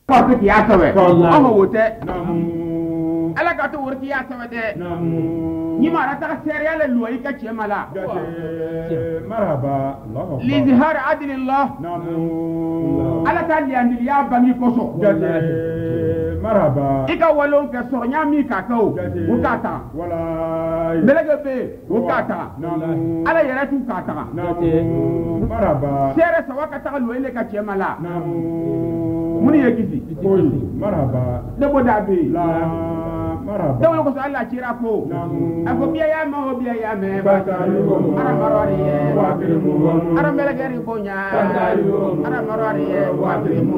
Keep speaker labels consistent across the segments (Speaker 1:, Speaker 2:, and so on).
Speaker 1: ko ki ya sawe amma wote ala ka to worki ya sawe de ni mara ta serial loyi ka ce mala
Speaker 2: marhaba
Speaker 1: li zihar adlillah ala ta li andil ya bangi koso
Speaker 2: marhaba
Speaker 1: ika walon ka so nyami ka kaw ukata
Speaker 2: wala
Speaker 1: belege be ukata ala yara tu kata
Speaker 2: marhaba
Speaker 1: sere sawaka ta loyi le ka ce mala muni yekisi
Speaker 2: marhaba
Speaker 1: debo dabe
Speaker 2: la marhaba
Speaker 1: dawlo ko Allah cira ko ako biya ya ma o biya ya me ara marwari ye
Speaker 2: wa krimu
Speaker 1: ara melegeri ko nya ara marwari ye wa krimu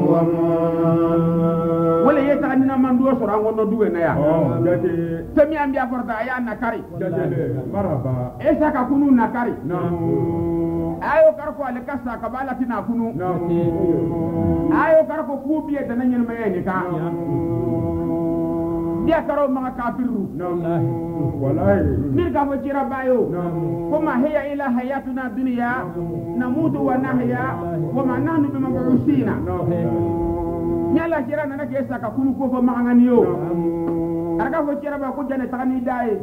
Speaker 1: wala yeta ni na mandu so rango no duwe na ya temi ambia porta ya nakari
Speaker 2: marhaba
Speaker 1: esa ka kunu nakari ayo karko ale kasa ka bala tina kunu ayo karko ku biye da nanyen mayeni ka dia karo mga kafiru
Speaker 2: wallahi
Speaker 1: mir ka fo jira bayo kuma hiya ila hayatuna dunya namutu wa nahya wa ma nahnu bimab'usina nyala jira nana ke saka kunu ko fo mangani yo araka fo jira ba ko jane tani dai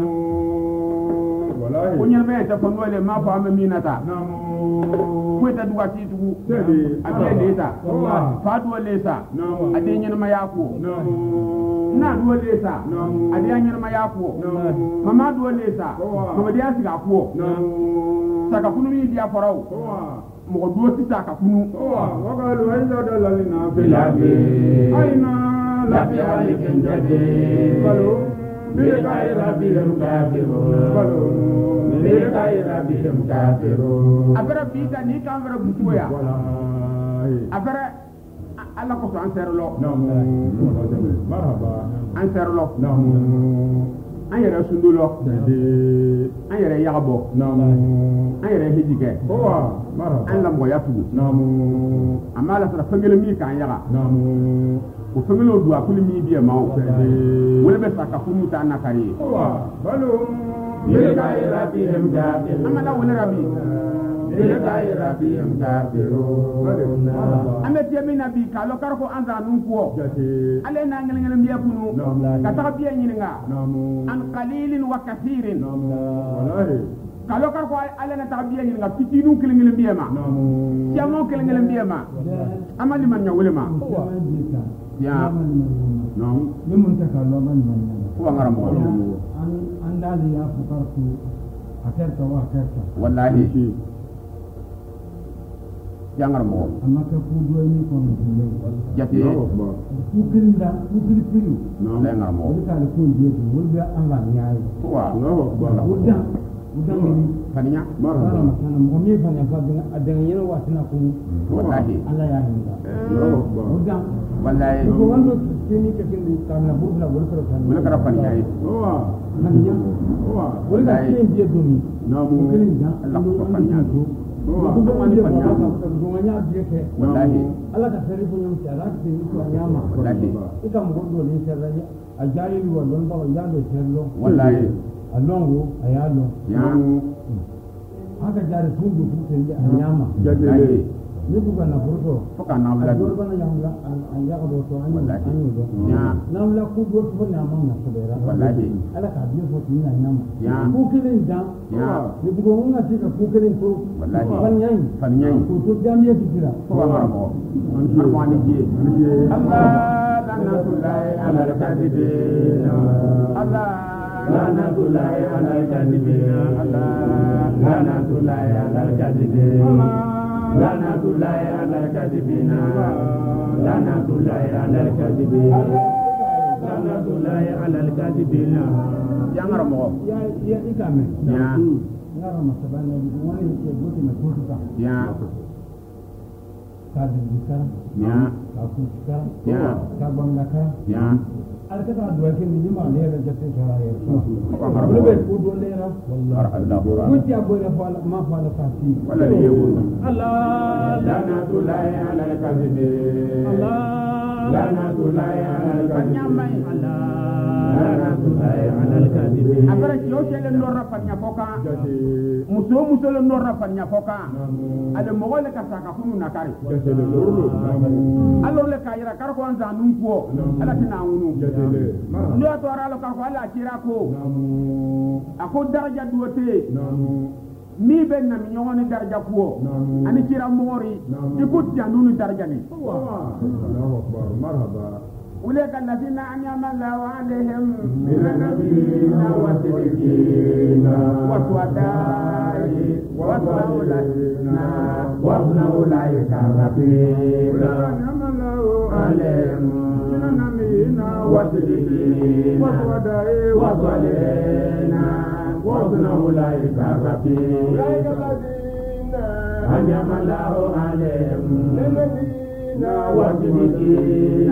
Speaker 2: wallahi
Speaker 1: ko nyel be ta fo nole ma fa aminata ko ta duwa ti dugu ade leta fa duwa lesa ade nyen ma yako na duwa lesa ade nyen ma yako mama duwa lesa mama dia siga ko saka kunu mi dia farao mo duwa ti saka kunu
Speaker 2: wa qalu inna dalalina bilabi aina la bi alikin jadi balu bilkai rabbihim kafirun bilkai rabbihim kafirun
Speaker 1: abara bita ni kan vera butuya abara Allah ko an serlo
Speaker 2: marhaba
Speaker 1: an serlo an yɛrɛ sundulo an yɛrɛ yagabo an yɛrɛ hijike an lamɔya tugu an b'a la sɔrɔ fɛngɛlen min k'an yaga o fɛngɛlenw don a kuli min biɛ ma o wele bɛ sa ka funu ta nakari ye an mana wele rabi an bɛ tiɲɛ min na bi k'a lɔ kari ko an zan nun kɔ ale n'a ŋɛlɛŋɛlɛn biɛ kunu ka taga biɛ ɲininka an qalilin wa kathirin k'a lɔ kari ko ale na taga biɛ ɲininka fitinin kelen-kelen biɛ ma caman kelen-kelen biɛ ma an ma limaniya wele ma ya non
Speaker 3: ni mun ta kallo man man
Speaker 1: ko an garan mo
Speaker 3: an dali ya fukar ku akarta wa akarta
Speaker 1: wallahi jangar mo
Speaker 3: amma ka ku do ni ko ne
Speaker 1: jati
Speaker 3: ku kirinda ku kiriru
Speaker 1: non jangar mo
Speaker 3: ka ko je ko wulbe an la nyaay
Speaker 1: wa
Speaker 3: udan ni
Speaker 1: faninya
Speaker 3: mara makana mo mi fanya fa adan yana watina ku
Speaker 1: wallahi
Speaker 3: Allah ya hinda udan
Speaker 1: wallahi
Speaker 3: ko wando tini ke kin kana burla
Speaker 1: wala kara faninya yi
Speaker 3: maniya wala ke je doni
Speaker 2: namu
Speaker 3: kirinda
Speaker 1: Allah ko faninya do wallahi
Speaker 3: Allah ka sari ko nyam tiara ke ni ko nyama
Speaker 1: wallahi
Speaker 3: ita mo do ni sera ya ajali wa don ba ya do serlo
Speaker 1: wallahi
Speaker 3: alongo ayalo
Speaker 1: ya
Speaker 3: haka jare fundu ku ke nyama
Speaker 1: wallahi
Speaker 3: ni bukan na furto
Speaker 1: foka na wala
Speaker 3: do bana yang la an ya do to an do
Speaker 1: ya
Speaker 3: na wala ku do to na ma na sobera
Speaker 1: wallahi
Speaker 3: ala ka bi fo tin na nyama
Speaker 1: ya
Speaker 3: ku kirin da
Speaker 1: ya
Speaker 3: ni bukan na tika ku kirin to
Speaker 1: wallahi fanyai
Speaker 3: ku to jamiya fikira
Speaker 1: foka ngara mo arwani je Allah lanatullahi ala al-kadibin Allah lanatullahi ala al-kadibin Allah lanatullahi ala al-kadibin lanatullahi ala al-kadibin lanatullahi ala al-kadibin lanatullahi ala al-kadibin jangar mo
Speaker 3: ya ikame
Speaker 1: ya
Speaker 3: ngara masabana wani ke gote na kutuka
Speaker 1: ya
Speaker 3: ka dindikara
Speaker 1: ya
Speaker 3: ka kutuka
Speaker 1: ya
Speaker 3: ka bangaka
Speaker 1: ya
Speaker 3: alkata duwa ke ni ma ne da jatte sara ya
Speaker 1: ko
Speaker 3: be ko do lera wallahi
Speaker 1: Allah
Speaker 3: ko ti abore fa ma fa la fati
Speaker 1: wala ne yewu
Speaker 3: Allah
Speaker 1: lanatullahi ala al-kadibin
Speaker 3: Allah
Speaker 1: fanya mai abara kiyo shele norra fanya foka muso le norra fanya foka ale mogole ka saka kunu nakari alor le kayira kar ko anza nun ko ala tina unu ndo to ara lo kar ko ala tira ko ako daraja duote mi ben na mi nyoni daraja ko ani tira mori ikut ya nunu daraja ni
Speaker 2: Allahu akbar marhaba
Speaker 1: أولئك الذين أنعم الله عليهم من النبيين والصديقين والشهداء والصالحين وحسن أولئك رفيقا
Speaker 2: أنعم الله
Speaker 1: عليهم
Speaker 2: من النبيين
Speaker 1: والصديقين
Speaker 2: والشهداء
Speaker 1: والصالحين وحسن أولئك رفيقا أنعم الله عليهم والصديقين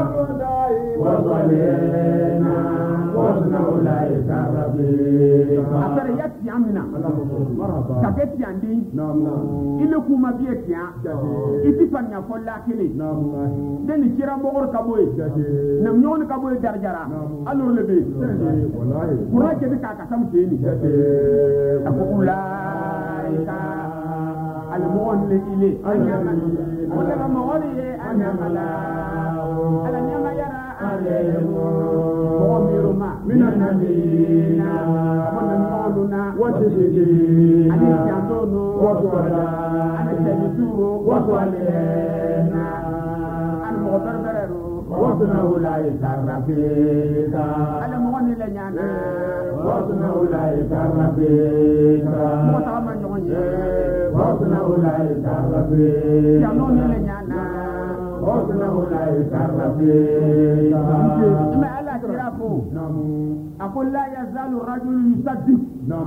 Speaker 1: والصالحين وحسن أولئك رفيقا أفر يأتي عمنا كبتي عندي إلى كوما بيتي إتفاني أقول لك لي دني كيرا مغور كابوي نميون كابوي درجرا ألور لبي كورا كده كاكسام تيني أقول أولئك المؤمن لإلي ولا مغوري أنا ملا على نعم يرى عليهم مؤمرما من النبيين ونمولنا وتسجين أن يسيانون وصولا أن يسيانون وصولينا أن مغبربروا وصنا أولئك الرفيقا على مغني لنيانا وصنا أولئك الرفيقا مغطاما نغني وصنا أولئك الرفيقا يانون لنيانا وصنا أولئك الرفيقا ما ألا ترافو أقول لا يزال الرجل يصدق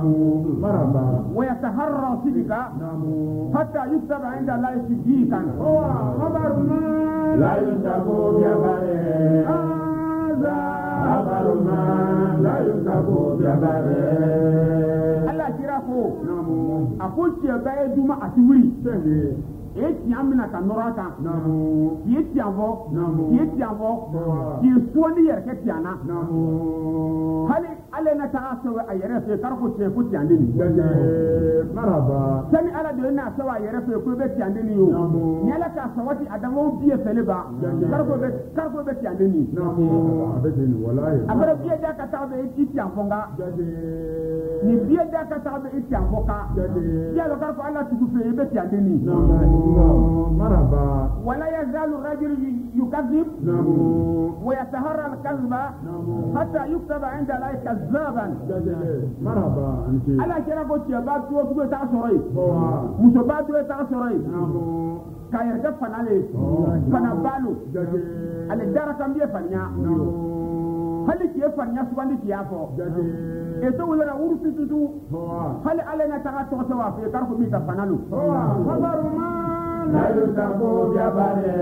Speaker 1: ويتهرى صدقا حتى يكتب عند الله صديقا خبر ما لا يكتب بخبره خبر ما لا يكتب بخبره ألا ترافو أقول تيبايا جمعة توري eti amina ka norata ki eti avo ki suoni yer ke tiana hali ale na ta asawa ayere fe karko te ku tiande ni
Speaker 2: maraba
Speaker 1: sani ala de na asawa ayere fe ku be tiande ni yo nyala ka sawati adamo biye feleba karko be tiande ni
Speaker 2: abedeni wallahi
Speaker 1: abara biye da ka ta be eti tianfonga ni biye da ka ta be eti tianfoka ya lo karko ala tuku fe be tiande ni
Speaker 2: مرحبا
Speaker 1: ولا يزال الرجل يكذب ويتهرى الكذب حتى يكتب عند الله كذابا
Speaker 2: مرحبا
Speaker 1: على كده قلت يا باب تو تاسوري مصبات تو تاسوري كاير ده فنالي فنبالو على دارا كم يفنيا hali ke fanya subandi tiafo eto wala urusi tutu hali ale na taga to so wa fe kar ko mi ka fanalu khabaru ma la yusabu jabare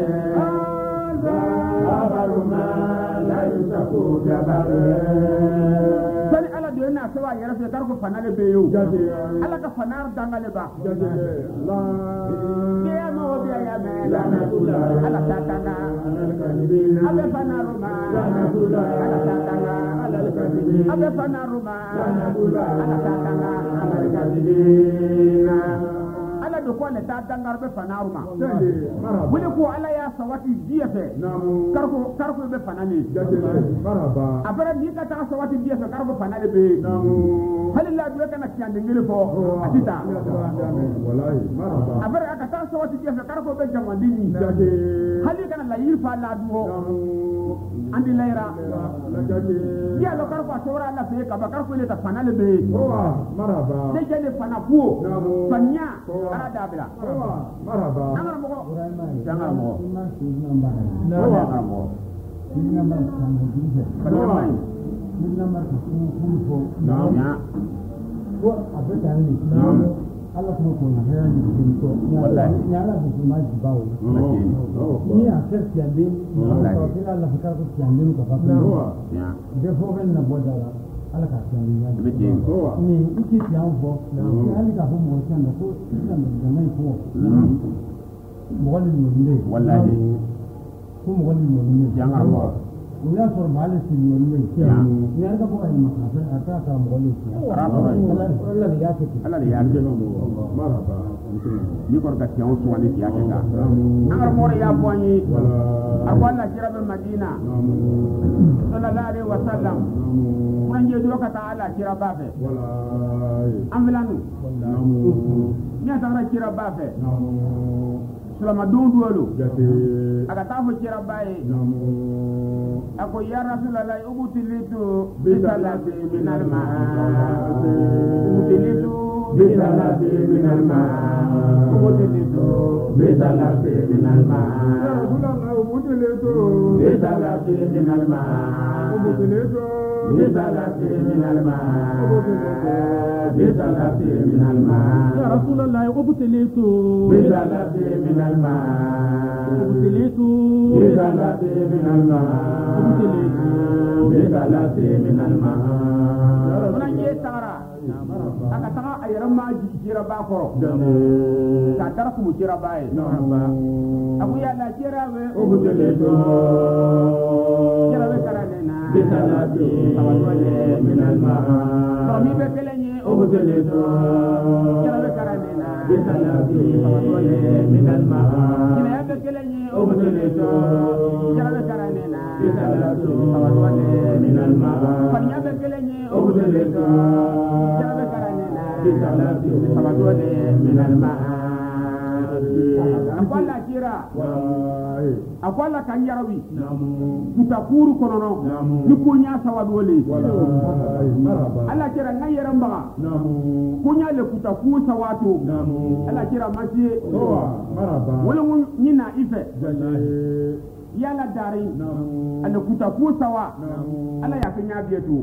Speaker 1: khabaru ma la yusabu jabare sani ala de na so wa yara fe kar ko fanale be yo ala ka fanar dangale ba ya no bi ya me la na ala tatanga ala fanaru ma ala tatanga ala fanaru ma ala tatanga ala do ko ne ta dangar be fanaru ma wuli ko ala ya sawati diete karko be fanani
Speaker 2: marhaba
Speaker 1: abara ni ka ta sawati diete karko fanale be halilla do kana tiande ngire fo atita
Speaker 2: wallahi marhaba
Speaker 1: abara aka ta sawati diete karko be jamandini hali kana la yirfa la duo andi layra ya lo karko asora la fe ka ba karko le ta fanale be
Speaker 2: marhaba
Speaker 1: de jele fana kuo fanya arada bila
Speaker 2: marhaba
Speaker 1: nangara mo
Speaker 3: jangan mo Allah kuma ko na ya ni din to ya la bu ma ji bawo ni a kerti ande to kila Allah ka ko ti ande ko fa ya de fo ben na bodala ala ka ti ande ya ni iki ti an fo ni ali ka fo mo tan ko tan da mai ko mo wala ni ne wallahi ko mo ni mo ni
Speaker 1: jangar mo
Speaker 3: o ya for male si mo ni ni anga ko ay makafe ata ka mo ni Allah ya ke
Speaker 2: maraba
Speaker 1: ni ko ga tiyan so wani ya ke ga angar mo ya boyi akwalla kirabe Madina sallallahu alaihi wasallam kuran je do ka ta ala kira bafe an filanu nya tara kira bafe sulama dunduolo aga tafo kira baye ako ya rasulullah ubutilitu bisalati minal ma'a ubutilitu bisalati minal ma'a ubutilitu bisalati minal ma'a ya rasulullah ubutilitu bisalati minal ma'a ubutilitu bisalati minal ma'a bisalati minal ma'a ya rasulullah ubutilitu bisalati minal ma'a ubutilitu bisalati minal ma'a bisalati minal ma'a mana ye tara aka taga ayran ma jira ba ko ka tara ku jira ba e abu ya la jira we ubutilitu jira we karanena bisalati minal ma'a mi be kelenye ubutilitu jira we karanena bisalati minal ma'a jira be kelenye ubutilitu jira we karanena bisalati minal ma'a fanya be kelenye ubutilitu jira we karanena bisalati minal ma'a akwala kira akwala kanjarawi kutakuru konono ni kunya sawadole ala kira ngayera mbaga kunya le kutaku sawato ala kira masie wala nyina ife yala dari ala kutaku sawa ala yakanya bietu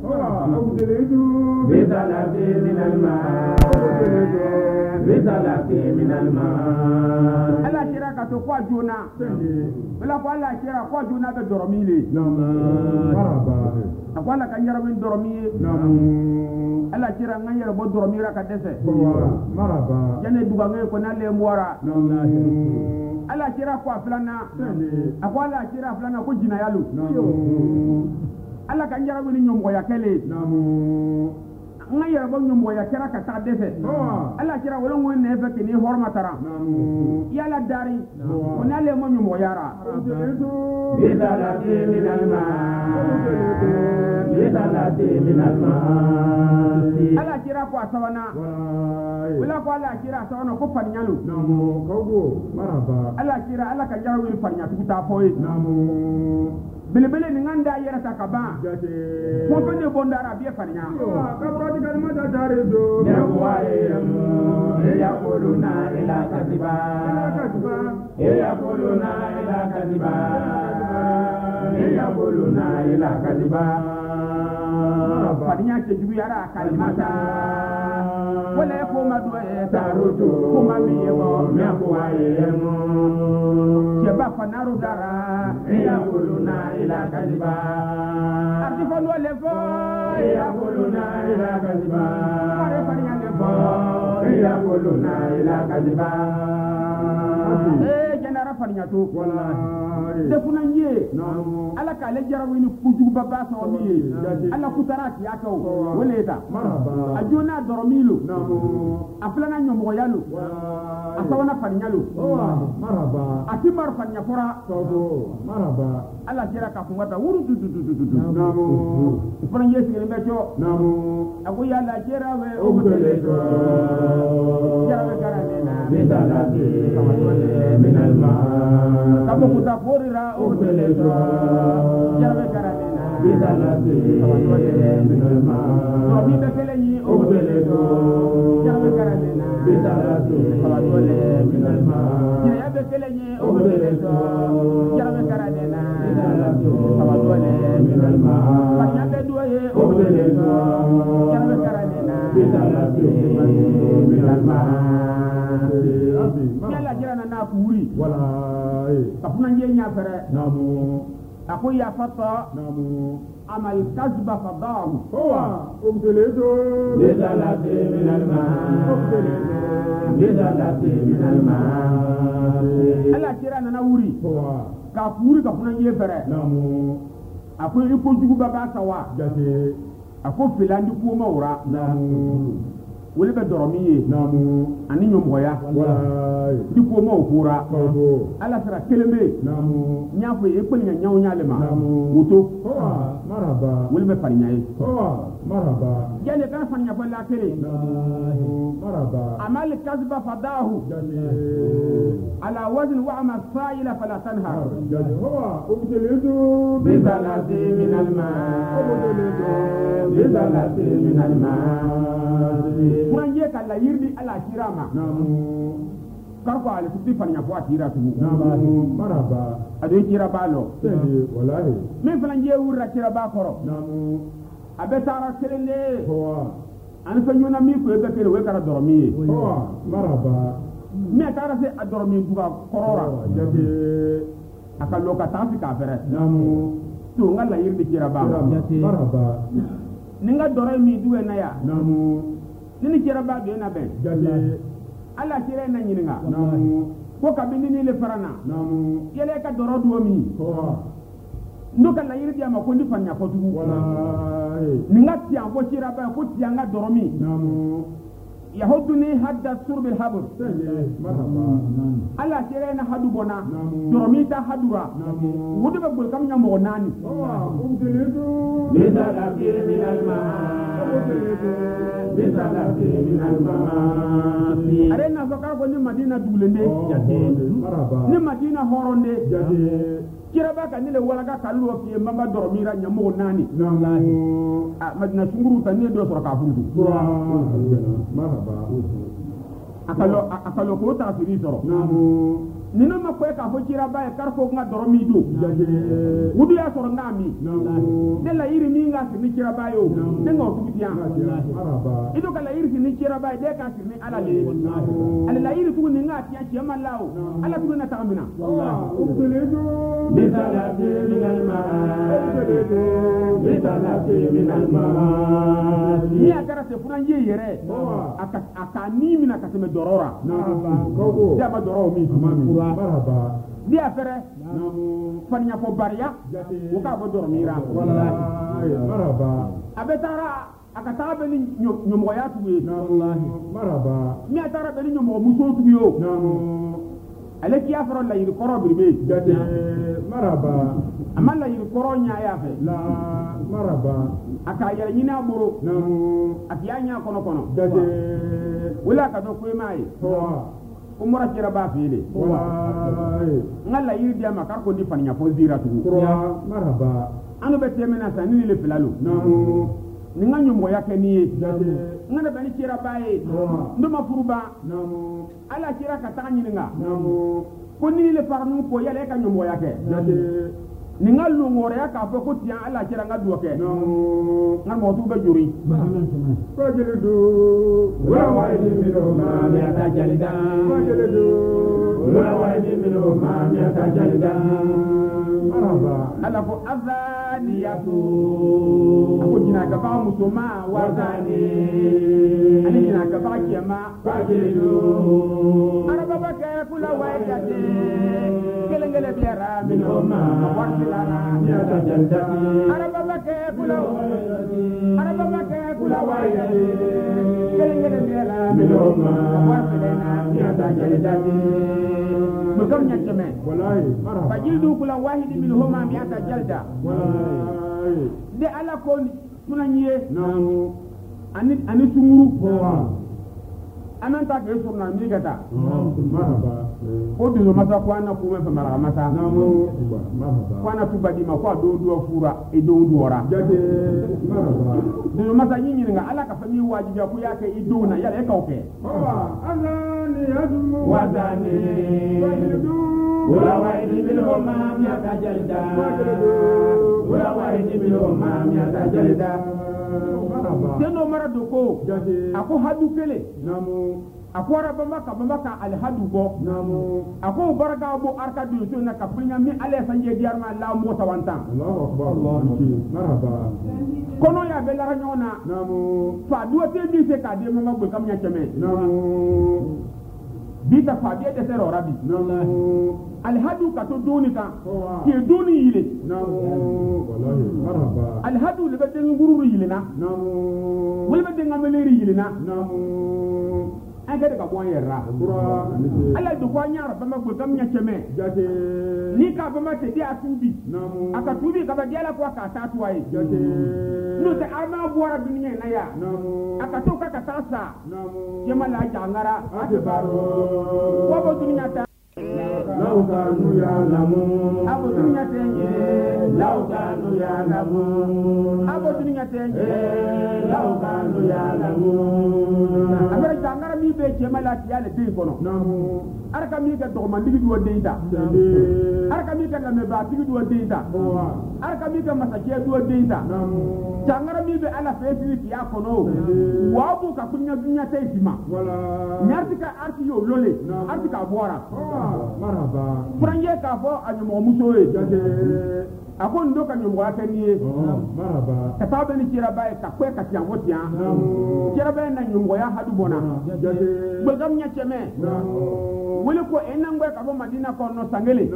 Speaker 1: bisalati minal ma'a bisalati minal ma'a ala kira ka to kwa jona wala kwa ala kira kwa jona be doromile akwala kanyara min doromiye ala kira nganyara bo doromira ka dese jane dugange ko nalle mwara ala kira kwa fulana akwala kira fulana ko jina yalu ala kanyara min nyomgo ya kele ngayara bo nyomgo ya kira ka ta dese ala kira wala ngone nefe kini hormatara yala dari ko nalle mo nyomgo yara bisalati minal ma'a bisalati minal ma'a ala kira ko asabana wala ko ala kira asabana ko fanyalu ala kira ala ka jawi fanya tukuta foyi belebele ni nganda yera takaba ko to ne bondara biye fanya ka prodi kalma da dare do ya waye ya quluna ila kadiba ya quluna ila kadiba ya quluna ila kadiba fanya ke jugu yara kalimata wala ko madu tarutu kuma miyo me ko waye ke ba fanaru dara ya quluna ila kadiba artifon wala fo ya quluna ila kadiba are fanya le fo ya quluna ila kadiba janara fanya to wallahi de kunanye ala ka le jarawini kujugu baba so mi ala kutarati yako weleta ajuna doromilo aflana nyomo yalu asawana fanyalu maraba atimar fanya fora maraba ala jira ka fungata wuru du fana yesi ngene bejo ago yalla jira we o muteleto jara we karanena bisalati minal ma'a kabo kutafurira o muteleto jara we karanena bisalati minal ma'a to bi bekelenyi o muteleto jara we karanena bisalati minal ma'a ya bekelenyi o muteleto jara we karanena bisalati minal ma'a fanya bedoye o muteleto jara we karanena bisalati minal ma'a yalla jira na kuri wala kafuna nyenya fere ako ya fata amal kasba fadahu huwa umteleto bisalati minal ma'a bisalati minal ma'a ala jira na wuri ka furi ka funa ye fere
Speaker 2: namu
Speaker 1: ako iko jugu baba sawa
Speaker 2: jate
Speaker 1: ako filandi ko mawra
Speaker 2: namu
Speaker 1: wole be doromiye
Speaker 2: namu
Speaker 1: ani nyomgoya
Speaker 2: wallahi
Speaker 1: di ko maw kura
Speaker 2: ko
Speaker 1: ala sara keleme
Speaker 2: namu
Speaker 1: nyafo e ko nyaw nyalema
Speaker 2: namu
Speaker 1: wuto
Speaker 2: maraba
Speaker 1: wole be farnyaye
Speaker 2: maraba
Speaker 1: jale kan farnya ko la kele
Speaker 2: namu maraba
Speaker 1: amal kasba fadahu
Speaker 2: jate
Speaker 1: ala wazn wa ama sa'ila fala tanhar
Speaker 2: jate ubtilitu
Speaker 1: bizalati min alma bizalati min alma kuranje kala yirdi ala kirama
Speaker 2: namu
Speaker 1: karko ale tuti fanya ko atira tu
Speaker 2: namu maraba
Speaker 1: ado kira balo
Speaker 2: sedi wallahi
Speaker 1: min fanje wurra kira ba koro
Speaker 2: namu
Speaker 1: abetara kelele
Speaker 2: hoa
Speaker 1: an fa nyona mi ko be kere we kara dormi
Speaker 2: hoa maraba
Speaker 1: mi atara se adormi duga korora
Speaker 2: jate
Speaker 1: aka loka tafi ka fere
Speaker 2: namu
Speaker 1: to ngala yirdi kira ba
Speaker 2: maraba
Speaker 1: ninga doro mi duwe na ya
Speaker 2: namu
Speaker 1: nini kira ba be na be
Speaker 2: jate
Speaker 1: ala kira na nyininga
Speaker 2: namu
Speaker 1: ko kabini ni le farana
Speaker 2: namu
Speaker 1: yele ka doro duo mi
Speaker 2: hoa
Speaker 1: ndoka la yirdi ama ko ndi fanya ko tugu
Speaker 2: wallahi
Speaker 1: ninga tian ko kira ba ko tianga doro mi
Speaker 2: namu
Speaker 1: yahuduni hadda surbil habr
Speaker 2: sedi maraba
Speaker 1: ala kira na hadu bona
Speaker 2: namu
Speaker 1: doro mi ta hadura
Speaker 2: namu
Speaker 1: wudu be bol kam nyamo nani
Speaker 2: hoa ubtilitu
Speaker 1: bizalati min alma bizalati min alma are na so ka ko ni madina dulende
Speaker 2: maraba
Speaker 1: ni madina horonde
Speaker 2: jate
Speaker 1: kira ba ka ni le wala ka kallo fi mamba doromira nyamo nani
Speaker 2: namu
Speaker 1: madina sunguru tan ni do so ka fundu
Speaker 2: maraba
Speaker 1: akalo ko ta firi soro
Speaker 2: namu
Speaker 1: nino ma ko ka fo kira ba e karko nga doromi do
Speaker 2: jate
Speaker 1: wudu ya soro nami
Speaker 2: namu
Speaker 1: de la yiri mi nga ni kira ba yo de nga o tuti an
Speaker 2: maraba
Speaker 1: ido kala yiri ni kira ba de ka ni ala le ala la yiri tu ni nga tiya tiya malao ala tu na tamina
Speaker 2: ubtilitu
Speaker 1: bizalati min alma bizalati min alma ni akara se furan ye yere aka ni mina ka teme dorora
Speaker 2: kogo
Speaker 1: ya ba doro mi
Speaker 2: maraba
Speaker 1: di afere
Speaker 2: namu
Speaker 1: fanya fo bariya o ka bo dormira
Speaker 2: wallahi maraba
Speaker 1: abetara aka tabe ni nyomo ya tuwe
Speaker 2: namu maraba
Speaker 1: mi atara be ni nyomo muso tuwe yo
Speaker 2: namu
Speaker 1: ale ki afro la yiri koro birbe
Speaker 2: jate maraba
Speaker 1: amalla yiri koro nya ya fe
Speaker 2: la maraba
Speaker 1: aka yara nyina boro
Speaker 2: namu
Speaker 1: atiya nya kono
Speaker 2: jate
Speaker 1: wala ka do ko mai
Speaker 2: hoa
Speaker 1: umura kira ba fele
Speaker 2: wallahi
Speaker 1: ngalla yiri dia makar ko di fanya fo zira tu
Speaker 2: kura maraba
Speaker 1: anu be temena sa ni le filalo
Speaker 2: namu
Speaker 1: ni nga nyombo yake ni
Speaker 2: jate
Speaker 1: ngana bani kira bae
Speaker 2: hoa
Speaker 1: ndo mafuruba
Speaker 2: namu
Speaker 1: ala kira ka ta nyinga
Speaker 2: namu
Speaker 1: ko ni le farnu ko yale ka nyombo yake
Speaker 2: jate
Speaker 1: ni nga lungore ya ka fo ko tian ala kira nga duoke
Speaker 2: namu
Speaker 1: ngan mo tu be juri
Speaker 2: fajridu
Speaker 1: wala waidi mino ma mi ata jalida
Speaker 2: fajridu
Speaker 1: wala waidi mino ma mi ata jalida
Speaker 2: maraba
Speaker 1: ala ko azaniyatu ako jina ka ba musoma wazani ani jina ka ba kiyama fajridu araba ba ka kula waidati kelengele biara mino ma warsilana mi ata jalida araba ba ka kula waidati kelengele biara mino ma warsilana mi ata jalida bukam nyakeme
Speaker 2: wallahi maraba
Speaker 1: fajildu kula wahidi minhuma mi'ata jalda
Speaker 2: wallahi
Speaker 1: de ala ko tunanye
Speaker 2: namu
Speaker 1: ani sunguru
Speaker 2: hoa
Speaker 1: ananta ke surna mi gata
Speaker 2: maraba
Speaker 1: ko do masa ko ana ko me fa mara masa
Speaker 2: namu maraba
Speaker 1: ko ana tubadi ma ko do fura e do ora
Speaker 2: jate maraba
Speaker 1: do masa nyinyi nga ala ka fami wajibi ko yake e do na yale ka oke
Speaker 2: hoa azani yadu
Speaker 1: wazani wala waidi minhuma mi'ata jalda wala waidi minhuma mi'ata jalda deno mara doko
Speaker 2: jate
Speaker 1: ako hadu kele
Speaker 2: namu
Speaker 1: akwara bamba ka al hadu go
Speaker 2: namu
Speaker 1: ako baraka bo arka du so na kaprinya mi ale sanje diarma la mo tawanta
Speaker 2: Allahu akbar maraba
Speaker 1: kono ya belara nyona
Speaker 2: namu
Speaker 1: fa duote bi se ka de mo ngbo kam nya cheme
Speaker 2: namu
Speaker 1: bita fa biye de sero rabi alhadu ka to doni kan ke doni yile
Speaker 2: wallahi marhaba
Speaker 1: alhadu le bade nguru yile na wala bade ngameleri yile na an ka ka bon yerra ala do ko nyaara bama ko kam nyakeme
Speaker 2: jate
Speaker 1: ni ka bama te dia tubi aka tubi ka ba dia la ko ka ta tuwai
Speaker 2: jate
Speaker 1: no te ama buara duniya na ya aka to ka ta sa yema la jangara
Speaker 2: akbaro
Speaker 1: wa bo duniya ta
Speaker 2: law kanu ya'lamun
Speaker 1: abo duniya tenye
Speaker 2: law kanu ya'lamun
Speaker 1: abo duniya tenye
Speaker 2: law kanu ya'lamun
Speaker 1: abara jangara mi be jema la tiale be kono araka mi ka to mandigi do deita araka mi ka me ba tigi do deita araka mi ka masaje do deita jangara mi be ala fe fi ya kono wa bu ka kunya dunya tay sima
Speaker 2: wala
Speaker 1: nyartika arti yo lole artika bora
Speaker 2: marhaba
Speaker 1: pranje ka fo anyumo muso e
Speaker 2: jate
Speaker 1: ako ndo ka nyumo atanie
Speaker 2: marhaba
Speaker 1: ka tabe ni kira bae ka kwe ka tian wotia kira bae na nyumo ya hadu bona
Speaker 2: jate
Speaker 1: gbegam nya cheme wele ko enangwe ka bo madina ko no sangele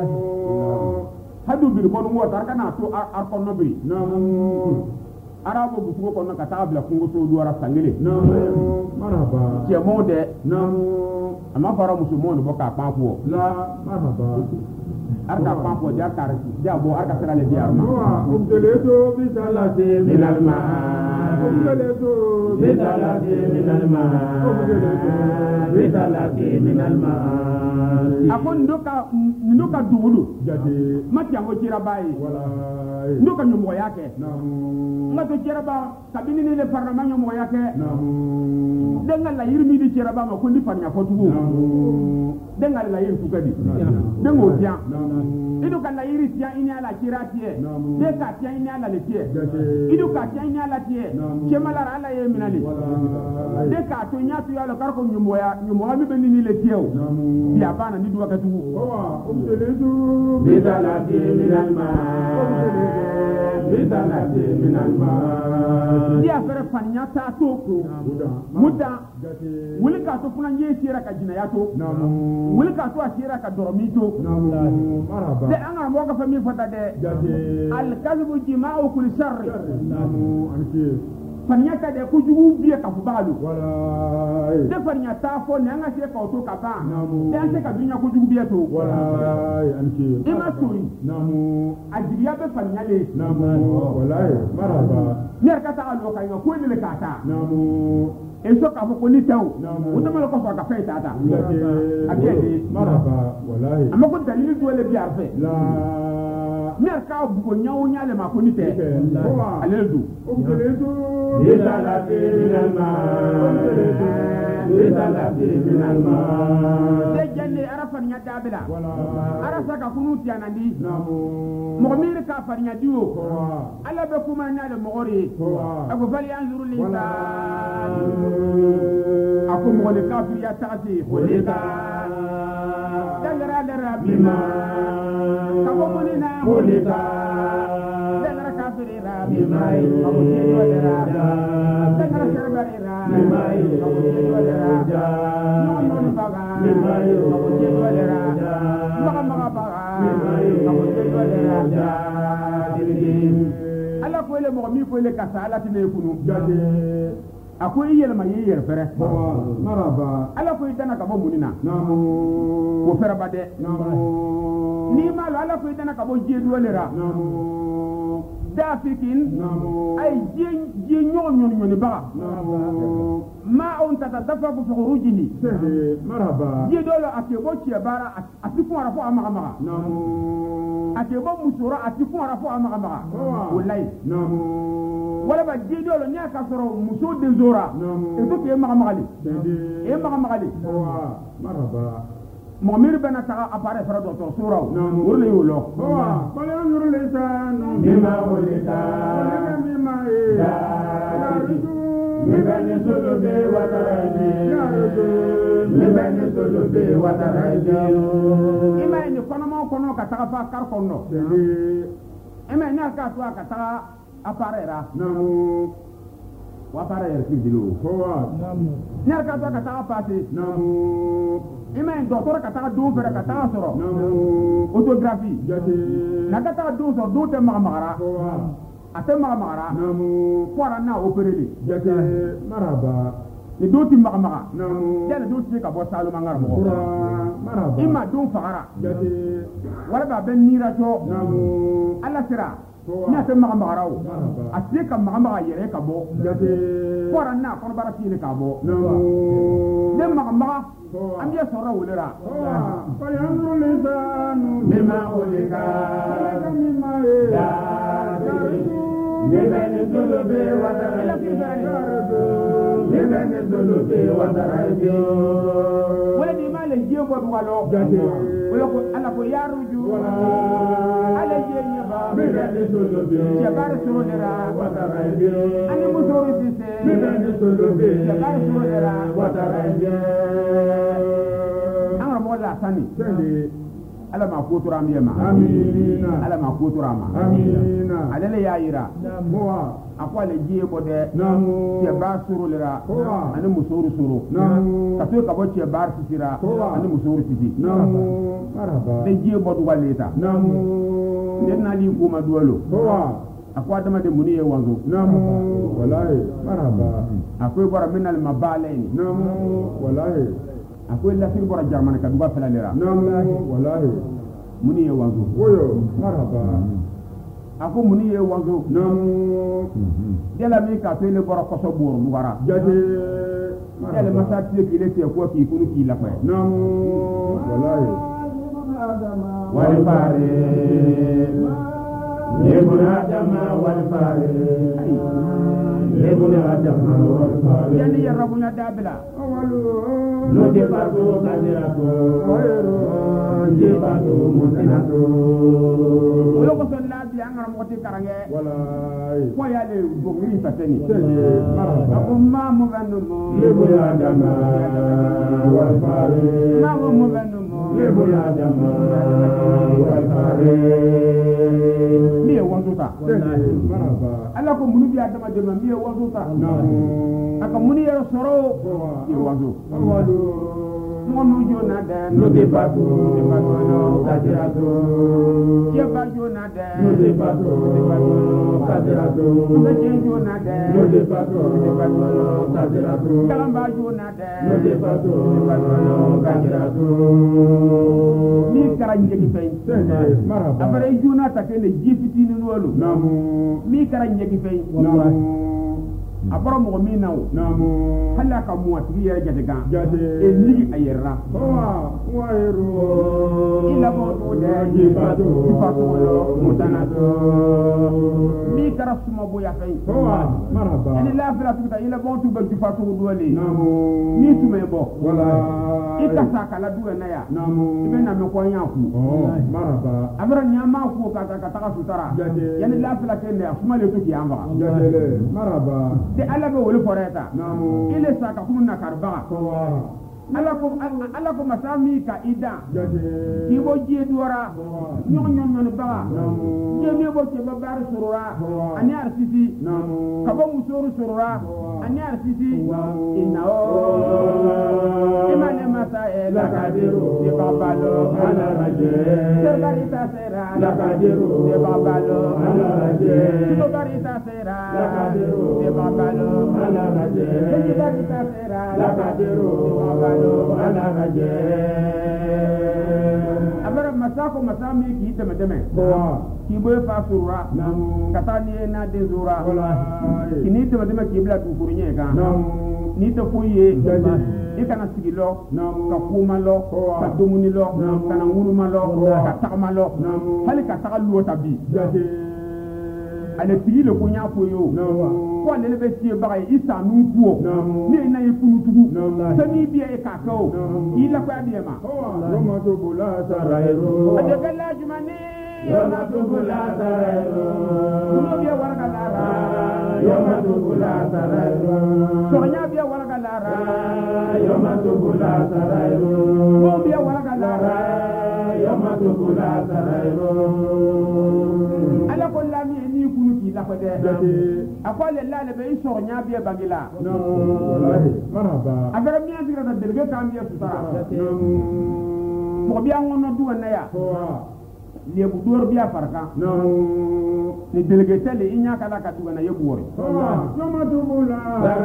Speaker 1: hadu bir ko no tar kana to ar ko no biri arabo busugo ko no ka tabla kungo to duara sangele
Speaker 2: marhaba
Speaker 1: ke mode ama fara musulmon bo ka pa ko
Speaker 2: la marhaba
Speaker 1: arka pa ko ja tar ja bo arka sala le diar ma
Speaker 2: umdeleto bi salati min al ma umdeleto bi salati min al ma bi salati min al ma
Speaker 1: akon ndoka duulu
Speaker 2: jati
Speaker 1: mati yango kira bayi
Speaker 2: wala
Speaker 1: ndoka nyumo yake ngato kira ba kabini ni le parlement nyumo yake denga la yirmi di kira ba ma ko ndi panya ko tugu denga la yir fukadi dengo tian idu kan la yiri tian ini ala kira tie de ka tian ini ala le tie idu ka tian ini ala tie kemala ala ye minali de ka to nya tu ya lo karko nyumo mi be ni le tie o ya bana ni duwa ka tugu
Speaker 2: umdeleto bi salati min al ma bisalati min al ma
Speaker 1: dia fere fanya ta to muda wuli ka to funa nye sira ka jina ya to wuli ka to asira ka doromi to
Speaker 2: marhaba
Speaker 1: de anga mo ka fami fata de al kadhibu jima'u kulli sharr fanya ta de ku jugu biye ka fubalu
Speaker 2: wala
Speaker 1: de fanya ta fo ne anga se ka to ka ba de anga se ka dunya ku jugu biye to
Speaker 2: wala anki
Speaker 1: ima suri ajiya be fanya le
Speaker 2: wala marhaba
Speaker 1: ner ka ta alo ka ko ni le ka ta eso ka fo ko ni taw o to mala ko fa ka fe ta ta akede
Speaker 2: marhaba wala
Speaker 1: amako dalili do le bi arfe
Speaker 2: la
Speaker 1: ner ka bu ko nyawo nyale ma ko ni te ale du
Speaker 2: umdeleto bi salati min al ma bi salati min al ma
Speaker 1: de jende arafa nya dabila arafa ka kunu tianandi mo mir ka farnya diwo ala be kuma nyale mo ori ako fali anzuru linsan ako mo le ka fi ya taati kholika dangara dara bima kako munina kholika dangara kafirira bima ako tiyo dara dangara sharbarira bima ako tiyo dara non baga bima ako tiyo dara maga baga bima ako tiyo dara ala ko le mo mi ko le kasala tine kunu jade akoy yelma yeyer fere
Speaker 2: marhaba
Speaker 1: ala ko idana ka bo munina
Speaker 2: namu
Speaker 1: ko fere bade ni ma ala ko idana ka bo jeedu walera dafikin ay je ñoo ba ma on tatadafa fi khurujihi
Speaker 2: marhaba
Speaker 1: je dolo ake bo ci bara atifu ara fo amaga ake bo musura atifu ara fo amaga wallahi wala ba je dolo nya ka soro muso de zora e to ke magali e magali
Speaker 2: marhaba
Speaker 1: momir bana ta appare fra docteur suraw urle yulo
Speaker 2: bala yurle san bima ulita bima mibani sulubi wataraji mibani sulubi wataraji
Speaker 1: ima ni kono ka ta fa kar kono ima ni ka to ka ta appare ra
Speaker 2: namu
Speaker 1: wa appare er ki dilo
Speaker 2: namu
Speaker 1: ni ka to ka ta appare
Speaker 2: namu
Speaker 1: Ima docteur ka taa don fɛrɛ ka taa sɔrɔ autographie na ka taa don sɔrɔ don tɛ magamagara a tɛ magamagara fɔra n'a opéré
Speaker 2: maraba
Speaker 1: ni don ti magamaga yala don ti ka bɔ salumangara mɔgɔ ima don fagara wala ba bɛ nira jɔ ala sera n'a tɛ magamagara o a se ka magamaga yɛrɛ ka bɔ fɔra n'a kɔnɔbara tiɲɛ ka bɔ ne magamaga an bɛ sɔrɔ wulera
Speaker 2: mima olika mima ya nebene dolobe wadaraibi nebene dolobe wadaraibi
Speaker 1: wala ni ma le je bo walo wala ko ala ko yaruju ala je nyaba
Speaker 2: nebene dolobe
Speaker 1: jabar solera
Speaker 2: wadaraibi
Speaker 1: ani musoro sise
Speaker 2: nebene dolobe
Speaker 1: jabar solera
Speaker 2: wadaraibi
Speaker 1: an mo la sani ala ma ko tora ambiya ma
Speaker 2: amina
Speaker 1: ala ma ko tora ma
Speaker 2: amina
Speaker 1: alele ya yira
Speaker 2: moa
Speaker 1: akwa le jiye ko de
Speaker 2: namu
Speaker 1: ke ba suru lera ani musoro suru
Speaker 2: namu
Speaker 1: ka to ka bo ke bar sisira ani musoro sisi
Speaker 2: namu maraba
Speaker 1: le jiye bo duwa leta
Speaker 2: namu
Speaker 1: ne na li ko ma duwalo akwa dama de muni ye wanzo
Speaker 2: namu wallahi maraba
Speaker 1: akwai bara minal mabalaini
Speaker 2: namu wallahi
Speaker 1: akwai la sir bara jamana ka duwa fela lera
Speaker 2: namu wallahi
Speaker 1: muni ye wanzo
Speaker 2: woyo maraba
Speaker 1: ako muni ye wanzo
Speaker 2: namu
Speaker 1: yala mi ka to le bara koso bor dugara
Speaker 2: jade
Speaker 1: yala masati ki le te ko ki kunu ki la fa
Speaker 2: namu wallahi
Speaker 1: wal fare
Speaker 2: yebuna jama wal fare yebuna jama wal fare
Speaker 1: yani ya rabuna dabila
Speaker 2: awalu no de pato kadirato oyero je pato mutinato
Speaker 1: wala ko son labi an ngara mo te karange
Speaker 2: wallahi
Speaker 1: ko ya le gogri fateni
Speaker 2: maraba
Speaker 1: umma mo ganno mo
Speaker 2: yebuna jama wal fare
Speaker 1: ma mo ganno mo
Speaker 2: yebuna jama wal fare
Speaker 1: mi e wanzo ta
Speaker 2: maraba
Speaker 1: ala ko munu bi adama de mi e wanzo ta
Speaker 2: namu
Speaker 1: aka muni e soro e wanzo
Speaker 2: awalu
Speaker 1: mo nu jona de
Speaker 2: no de pato kadirato
Speaker 1: ye ba jona de
Speaker 2: no de pato kadirato
Speaker 1: me je jona de
Speaker 2: no de pato kadirato
Speaker 1: kalamba jona de
Speaker 2: no de pato kadirato
Speaker 1: mi kara njegi fay
Speaker 2: maraba
Speaker 1: abare jona ta ke ne jifiti ni wolu
Speaker 2: namu
Speaker 1: mi kara njegi fay
Speaker 2: namu
Speaker 1: abara mo mi nawo
Speaker 2: namu
Speaker 1: hala ka mo atigi yere jate gan
Speaker 2: jade
Speaker 1: e ni ayerra
Speaker 2: wa ero
Speaker 1: ila bo do de
Speaker 2: jipato
Speaker 1: lo
Speaker 2: mutanato
Speaker 1: mi kara suma bo ya fay
Speaker 2: maraba
Speaker 1: ani la fila tuta ila bo tu ba jifatu do le
Speaker 2: namu
Speaker 1: mi tume bo
Speaker 2: wala
Speaker 1: ita sakala duwe na ya
Speaker 2: namu
Speaker 1: ibe na me ko nya ku
Speaker 2: maraba
Speaker 1: abara nyama ku ka ta sutara yani la fila ke ne asuma le to ki amba
Speaker 2: jade maraba
Speaker 1: de ala be wole foreta
Speaker 2: namu
Speaker 1: ile saka kunu na karba ala ko masami ka ida
Speaker 2: jade
Speaker 1: ki bo ji duara nyon ba
Speaker 2: namu
Speaker 1: je me bo ke babar surura ani arsisi
Speaker 2: namu
Speaker 1: ka bo musuru surura ani arsisi inna o imane mata la kadiru de babalo
Speaker 2: ala raje
Speaker 1: serbarita sera
Speaker 2: la kadiru
Speaker 1: de babalo
Speaker 2: ala raje
Speaker 1: serbarita sera
Speaker 2: la kadiru
Speaker 1: de babalo
Speaker 2: ala raje
Speaker 1: serbarita sera
Speaker 2: la kadiru ala raje
Speaker 1: abara masako masami ki deme ki boy fa surura
Speaker 2: namu
Speaker 1: katani na de zura
Speaker 2: wallahi
Speaker 1: kini deme ki bla tu kurinye ka
Speaker 2: namu
Speaker 1: ni to fuye ikana sigilo ka kuma lo ka domuni lo kana nguruma lo ka takma lo hali ka takallo tabi ale sigile ko nya ko yo ko le be tie bagay isa nu kuo ni na yikunu tugu sami biya e ka ko ila ko abiyema
Speaker 2: roma to bula tarairo
Speaker 1: ade bella jumani
Speaker 2: roma to bula tarairo
Speaker 1: no biya warga lara
Speaker 2: roma to bula tarairo
Speaker 1: sonya biya warga lara
Speaker 2: roma to bula tarairo
Speaker 1: mo biya warga lara
Speaker 2: roma to bula tarairo
Speaker 1: ala ko lami ni kunu ki la ko fede akole lale be iso nya biya bagila
Speaker 2: wallahi marhaba
Speaker 1: agara mi azira da delge kam biya sutara mo biya ngono duwa na ya lebu dor biya farka ni delge tele inya kala ka duwa na yebu wori
Speaker 2: yoma tubula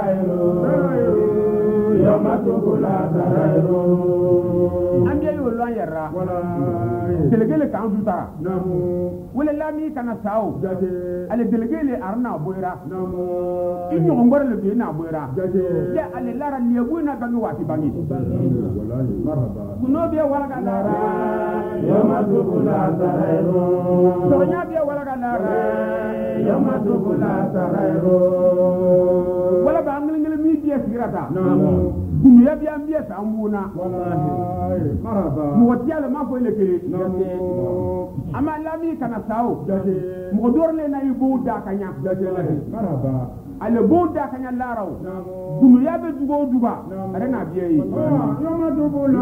Speaker 2: yoma tubula darayro
Speaker 1: ambiya yo lo yarra delge le kan sutara wala lami kana sawo ale delge le arna boira inyo ngor le bi na boira ya ale lara lebu na bangi wati bangi
Speaker 2: wallahi marhaba
Speaker 1: kuno biya wala ka lara
Speaker 2: yoma tubula
Speaker 1: sonya biya wala ka lara
Speaker 2: yoma tubula darayro
Speaker 1: wala ba ngel mi biya sigirata dunya biya biya samuna
Speaker 2: wallahi marhaba
Speaker 1: mo tiale ma ko le kere ama lami kana sawo mo dorle na yibo da kanya
Speaker 2: marhaba
Speaker 1: ale bo da kanya laraw dunya be dugo duga rena biya yi
Speaker 2: yoma tubula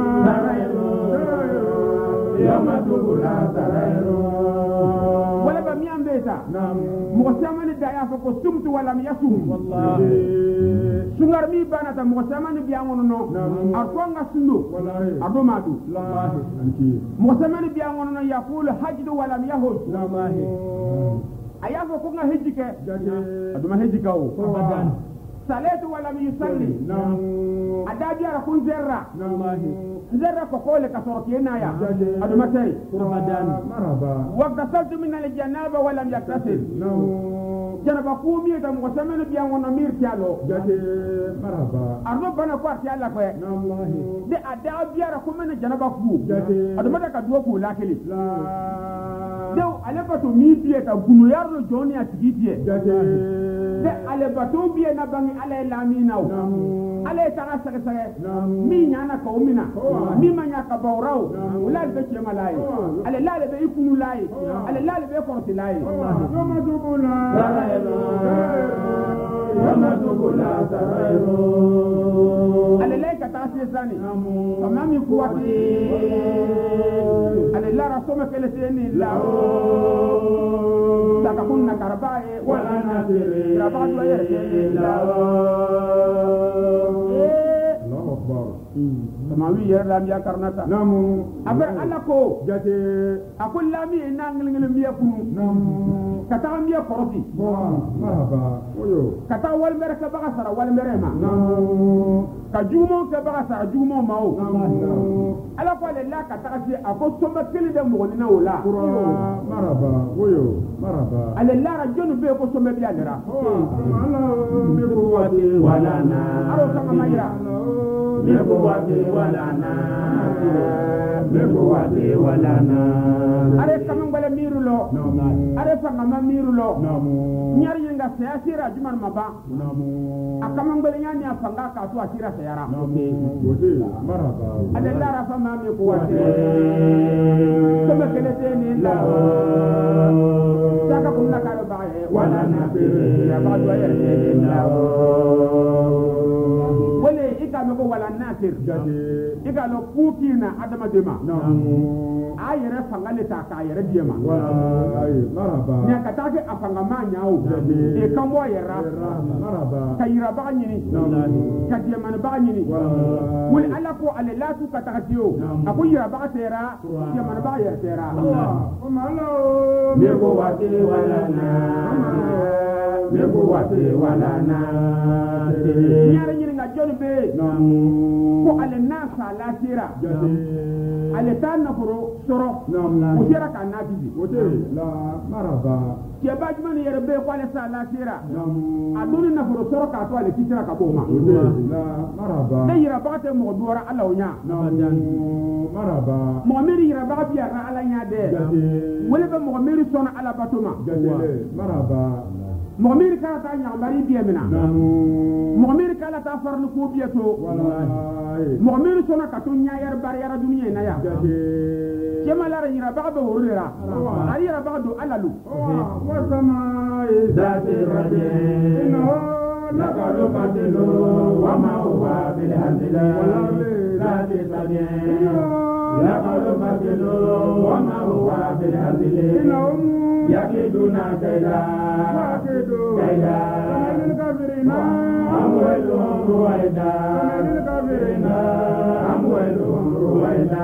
Speaker 2: yoma tubula darayro
Speaker 1: wala ba mi ambeta mo samani da ya fa ko sumtu wala mi yasum
Speaker 2: wallahi
Speaker 1: sungar mi banata mo samani biya ngono no arkonga sundo
Speaker 2: wallahi
Speaker 1: ado madu
Speaker 2: wallahi anki
Speaker 1: mo samani biya ngono no yaqulu hajdu wala mi yahud
Speaker 2: wallahi
Speaker 1: ayafa ko nga hejike aduma hejika o
Speaker 2: abadan
Speaker 1: salatu wala mi yusalli adabi ara kun zerra
Speaker 2: wallahi
Speaker 1: zerra ko kole ka sorti na ya aduma tay
Speaker 2: abadan marhaba
Speaker 1: wa qasaltu min al janaba wala yaktasil janaba ku mi ta mo samana biya ngono mir tialo
Speaker 2: marhaba
Speaker 1: arno bana ko tiala ko
Speaker 2: wallahi
Speaker 1: de adabi ara ko mena janaba ku aduma da ka duwa ku lakili dew ale bato mi biye ta gunu yarlo joni a tigi biye de ale bato biye na bangi ale lamina o ale ta sare sare mi nyana ka umina mi manya ka bawraw wala be ke malai ale lale be ikunu lai ale lale be korti lai
Speaker 2: yoma tubula yoma tubula darayro
Speaker 1: ale lai ka ta sesani amma mi kuwati ale lara soma kele seni lao saka kunna karbaye
Speaker 2: wala nasiri
Speaker 1: rabatu ayere lao
Speaker 2: Allahu akbar
Speaker 1: samawi yerlam ya karnata
Speaker 2: namu
Speaker 1: aber alla ko
Speaker 2: jate
Speaker 1: akul lami ina ngil biya kunu kata biya koroti
Speaker 2: marhaba oyo
Speaker 1: kata wal mere ka baga sara wal mere ma
Speaker 2: namu
Speaker 1: ka jumo ka baga sara jumo mao ala ko le la kata si ako somba kili de mo ni na wala
Speaker 2: marhaba oyo marhaba
Speaker 1: ale la ra jonu be ko somba biya lera
Speaker 2: ala mi kuwati wala na
Speaker 1: aro sama mayra
Speaker 2: mi kuwati wala na mi kuwati wala na
Speaker 1: are kamang bala mirulo are fanga ma mirulo nyar yinga sayasira juman maba akamang bala nyani afanga ka to asira sayara
Speaker 2: wote marhaba
Speaker 1: ale la ra fama mi kuwate sama kele teni la saka kunna karo bae wala na ya ba do ayere la wala ikame ko wala nasir ikalo kukina adama dema ayere fangale ta ka ayere diema
Speaker 2: wallahi marhaba
Speaker 1: ne ka ta ke afanga ma nyaawo e kambo yera
Speaker 2: marhaba
Speaker 1: kayira ba nyini ka diema ne ba nyini wul ala ko ale la tu ka ta tiyo ako yira ba tera diema ne ba yera tera
Speaker 2: mi ko wati wala na mi ko wati wala na
Speaker 1: nyare nyini nga joni be ko ale na sala tera ale tan na foro soro o tera ka na bibi
Speaker 2: wote la marhaba
Speaker 1: ke ba jumani yere be ko ale sala tera aduni na foro soro ka to ale kitira ka boma
Speaker 2: la marhaba
Speaker 1: de yira ba te mo dora ala onya
Speaker 2: marhaba
Speaker 1: mo meri yira ba biya ra ala nya de wala be mo meri sona ala batoma
Speaker 2: marhaba
Speaker 1: mo meri ka ta nya mari biya mina mo meri kala ta farlu ko biya to
Speaker 2: wallahi
Speaker 1: mo meri sona ka to nya yar bar yara duniya na ya kema lara yira ba be horira ari yira ba do alalu
Speaker 2: wa samai zati rajin laqad qatilu wa ma huwa bil hamdillah zati rajin يقول فصل وما هو بالهزل
Speaker 1: إنهم
Speaker 2: يكيدون كيدا كيدا
Speaker 1: للكافرين
Speaker 2: أموالهم رويدا
Speaker 1: للكافرين
Speaker 2: أموالهم رويدا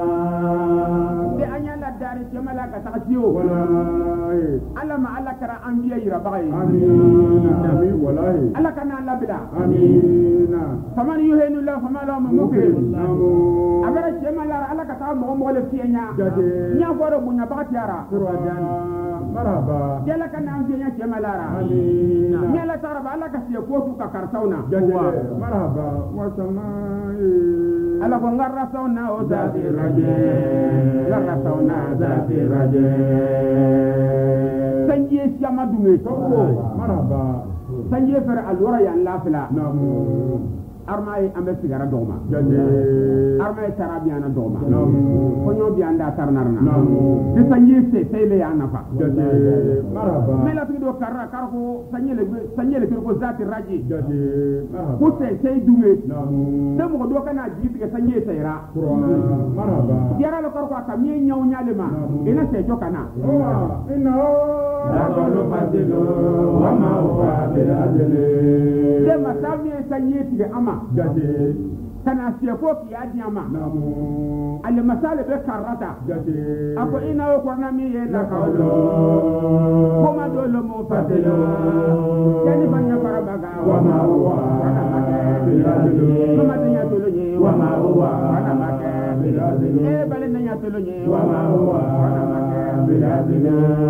Speaker 1: dari jamala ka taksiyo
Speaker 2: wallahi
Speaker 1: alla ma alla kara anbiya yira bagay
Speaker 2: amin amin wallahi
Speaker 1: alla kana alla bila
Speaker 2: amin
Speaker 1: faman yuhinu la fama la mukrim agara jamala alla ka ta mo mo le fienya nya foro bunya bagati ara
Speaker 2: qur'an marhaba
Speaker 1: jala kana anbiya jamala
Speaker 2: amin
Speaker 1: nya la taraba alla ka siya ko su ka kartauna
Speaker 2: marhaba wa samai
Speaker 1: alla ko ngarra sauna o zati raje ngarra sauna
Speaker 2: zati raje
Speaker 1: sanje siama dunge
Speaker 2: soko marhaba
Speaker 1: sanje fer alwara ya lafila
Speaker 2: namu
Speaker 1: armay ambe sigara dogma
Speaker 2: jade
Speaker 1: armay tarabiana dogma
Speaker 2: namu
Speaker 1: konyo bi anda tarnarna
Speaker 2: namu
Speaker 1: de sanje sele ya nafa
Speaker 2: jade marhaba
Speaker 1: mela tido karra karko sanje le ko zati raji
Speaker 2: jade marhaba
Speaker 1: ko sey dunge
Speaker 2: namu
Speaker 1: de mo do kana jibi ke sanje sayra
Speaker 2: marhaba
Speaker 1: yara lo karko akamye nyaw nyale ma ina se jokana
Speaker 2: inna yaqulu fasilu wa ma huwa bil adli
Speaker 1: de masami sanje tige ama
Speaker 2: jade
Speaker 1: kana se ko ki adi ama
Speaker 2: namu
Speaker 1: al masale be karata
Speaker 2: jade
Speaker 1: ako ina o korna mi ye la kawlo koma do lo mo fasilu yani banya farabaga
Speaker 2: wa ma huwa bil adli
Speaker 1: koma dinya to lo ni
Speaker 2: wa ma huwa
Speaker 1: wana make
Speaker 2: bil adli
Speaker 1: e bale nanya to lo ni
Speaker 2: wa ma huwa bil adli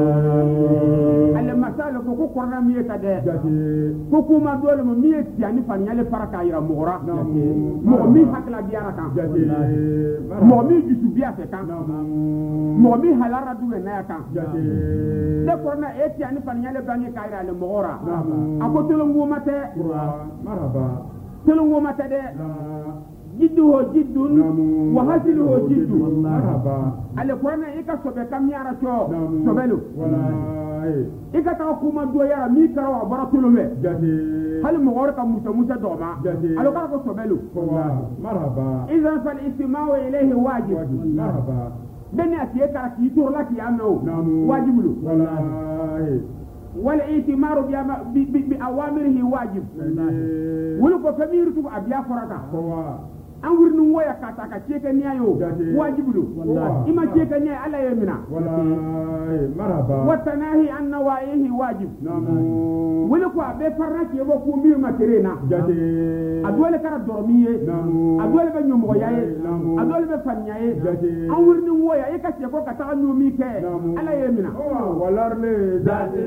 Speaker 1: al masale ko korna mi ye tade
Speaker 2: jade
Speaker 1: ko kuma do lo mo mi ye tiani fanyale faraka ira mogora mo mi hakla biara kan
Speaker 2: jade
Speaker 1: mo mi jusu biya se kan mo mi halara duwe na kan
Speaker 2: jade
Speaker 1: de korna e tiani fanyale bangi kaira le mogora akotelo ngumate
Speaker 2: marhaba
Speaker 1: telo ngumate de jiddu ho jiddun wa hasilu ho jiddu
Speaker 2: marhaba
Speaker 1: ale korna ika sobe kam yara cho sobelu
Speaker 2: wallahi
Speaker 1: ika ta kuma do yara mi karawa baratulu me
Speaker 2: jade
Speaker 1: hal mogor ka musa doma alo ka ko sobelu
Speaker 2: marhaba
Speaker 1: idan fal istima'u ilayhi wajib
Speaker 2: marhaba
Speaker 1: dani atiye kara ki turla ki amno wajibulu
Speaker 2: wallahi
Speaker 1: wal itimaru bi awamirihi wajib wulu ko kamirtu abiya forata an wurnin waya kata ka ce kan yayo wajibulu ima ce kan yayi Allah ya mina
Speaker 2: wallahi marhaba
Speaker 1: wa tanahi an nawaihi wajib wulu ko be farna ke bo ko mir materena
Speaker 2: jade
Speaker 1: adole kara dormiye adole be nyomo yaye adole be fanyaye an wurnin waya e ka ce ko ka ta nyomi ke Allah ya mina
Speaker 2: walarle
Speaker 1: zati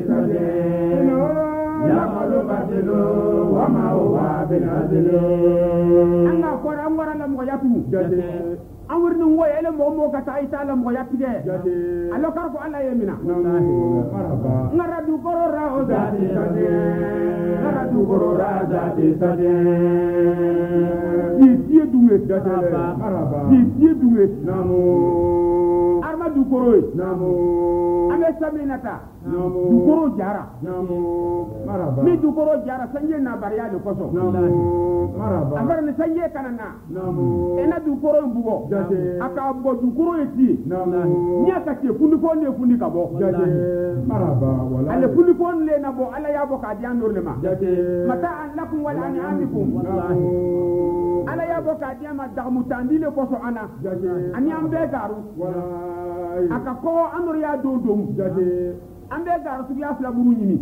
Speaker 2: يقول فصل وما هو بالعدل
Speaker 1: أنا أقول أمور الله مغياته أمور نوع إلى مو كتاي تعلم مغياته الله كاركو الله يمينا
Speaker 2: مرحبا
Speaker 1: نردو كورا ذاتي
Speaker 2: نردو كورا ذاتي
Speaker 1: يسيه دومي
Speaker 2: مرحبا
Speaker 1: يسيه دومي
Speaker 2: نامو
Speaker 1: أرما دو كوروي
Speaker 2: نامو
Speaker 1: أمي سمينتا دو كورو جارا
Speaker 2: نامو مرحبا
Speaker 1: مي دو كورو جارا سنجي ناباريا دو كوسو
Speaker 2: مرحبا
Speaker 1: أفرني سنجي كاننا
Speaker 2: نامو
Speaker 1: ena du koro mbugo aka bo du koro eti ni aka te fundi ko ne fundi ka bo
Speaker 2: marhaba wala
Speaker 1: ale fundi ko le na bo ala ya bo ka di andor le ma mata an lakum wal an'amikum ala ya bo ka di ma da mutandi le ko so ana ani ambe garu aka ko andor ya do dum ambe garu su ya fla buru nyimi